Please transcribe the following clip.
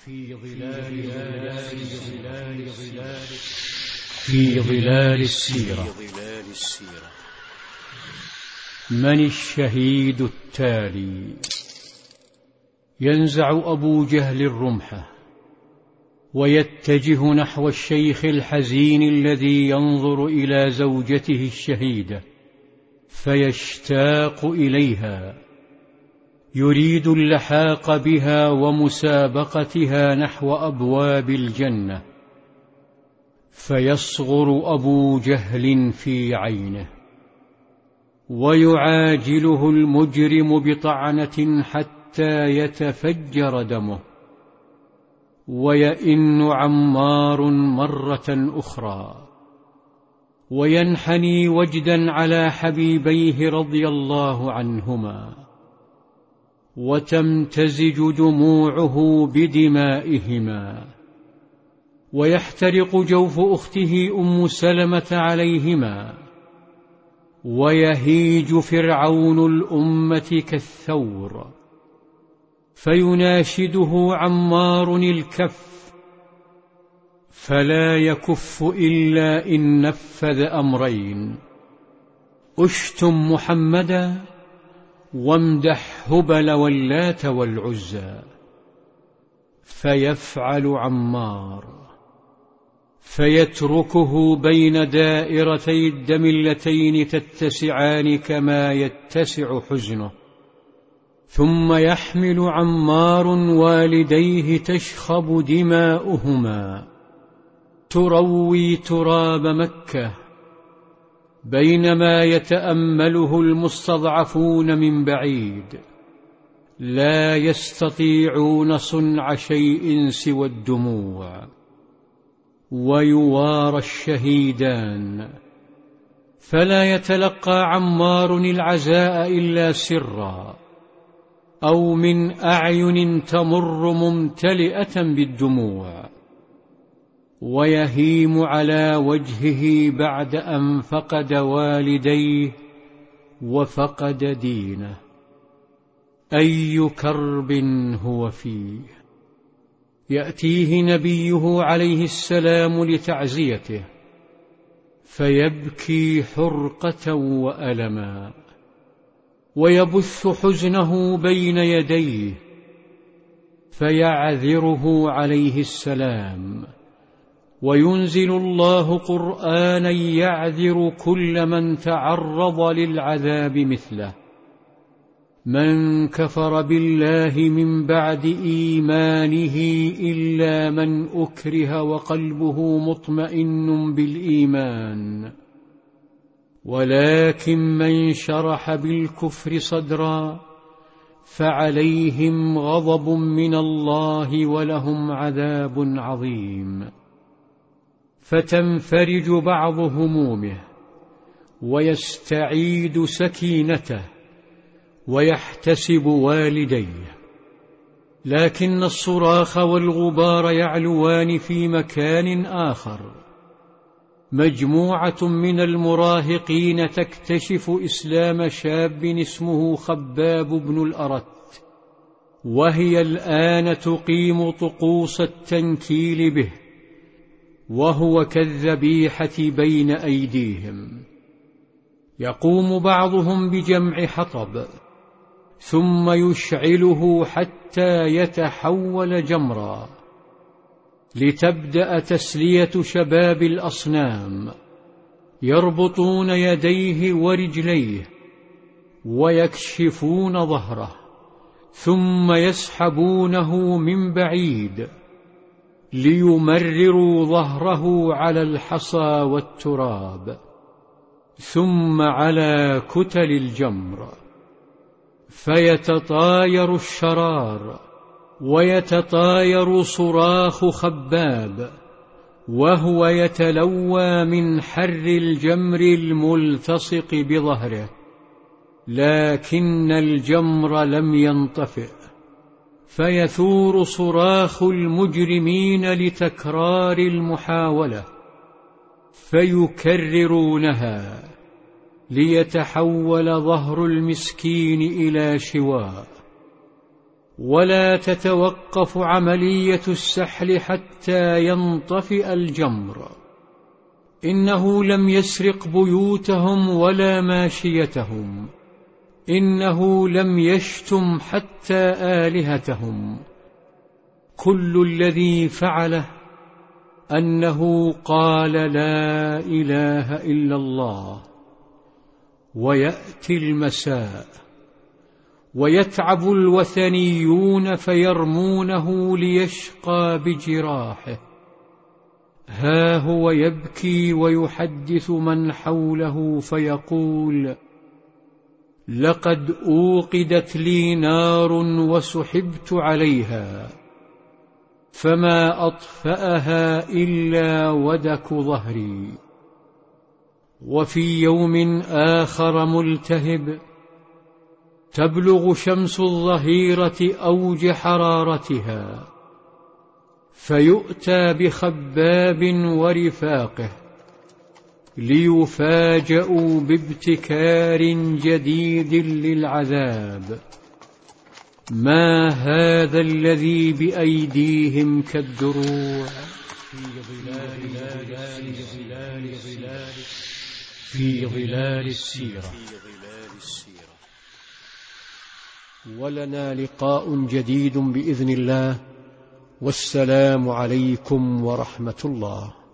في ظلال السيرة. من الشهيد التالي؟ ينزع أبو جهل رمحه ويتجه نحو الشيخ الحزين الذي ينظر إلى زوجته الشهيدة فيشتاق إليها، يريد اللحاق بها ومسابقتها نحو أبواب الجنة، فيصغر أبو جهل في عينه ويعاجله المجرم بطعنة حتى يتفجر دمه، ويئن عمار مرة أخرى وينحني وجدا على حبيبيه رضي الله عنهما، وتمتزج دموعه بدمائهما، ويحترق جوف أخته أم سلمة عليهما، ويهيج فرعون الأمة كالثور، فيناشده عمار الكف، فلا يكف إلا إن نفذ أمرين: اشتم محمدا وامدح هبل واللات والعزى. فيفعل عمار، فيتركه بين دائرتي الدم اللتين تتسعان كما يتسع حزنه، ثم يحمل عمار والديه تشخب دماؤهما تروي تراب مكة، بينما يتأمله المستضعفون من بعيد لا يستطيعون صنع شيء سوى الدموع. ويوارى الشهيدان، فلا يتلقى عمار العزاء إلا سرا أو من أعين تمر ممتلئة بالدموع، ويهيم على وجهه بعد أن فقد والديه وفقد دينه. أي كرب هو فيه! يأتيه نبيه عليه السلام لتعزيته فيبكي حرقة وألما، ويبث حزنه بين يديه، فيعذره عليه السلام، وينزل الله قرآنا يعذر كل من تعرض للعذاب مثله: من كفر بالله من بعد إيمانه إلا من أكره وقلبه مطمئن بالإيمان، ولكن من شرح بالكفر صدرا فعليهم غضب من الله ولهم عذاب عظيم. فتنفرج بعض همومه ويستعيد سكينته ويحتسب والديه، لكن الصراخ والغبار يعلوان في مكان آخر. مجموعة من المراهقين تكتشف إسلام شاب اسمه خباب بن الأرت، وهي الآن تقيم طقوس التنكيل به، وهو كالذبيحة بين أيديهم. يقوم بعضهم بجمع حطب ثم يشعله حتى يتحول جمرا، لتبدأ تسلية شباب الأصنام، يربطون يديه ورجليه ويكشفون ظهره، ثم يسحبونه من بعيد ليمرروا ظهره على الحصى والتراب، ثم على كتل الجمر، فيتطاير الشرار ويتطاير صراخ خباب وهو يتلوى من حر الجمر الملتصق بظهره، لكن الجمر لم ينطفئ، فيثور صراخ المجرمين لتكرار المحاولة، فيكررونها ليتحول ظهر المسكين إلى شواء، ولا تتوقف عملية السحل حتى ينطفئ الجمر. إنه لم يسرق بيوتهم ولا ماشيتهم، إنه لم يشتم حتى آلهتهم. كل الذي فعله أنه قال لا إله إلا الله. ويأتي المساء ويتعب الوثنيون فيرمونه ليشقى بجراحه. ها هو يبكي ويحدث من حوله فيقول: لقد أوقدت لي نار وسحبت عليها، فما أطفأها إلا ودك ظهري. وفي يوم آخر ملتهب تبلغ شمس الظهيرة أوج حرارتها، فيؤتى بخباب ورفاقه ليفاجأوا بابتكار جديد للعذاب. ما هذا الذي بأيديهم كالدروع في ظلال السيرة. ولنا لقاء جديد بإذن الله، والسلام عليكم ورحمة الله.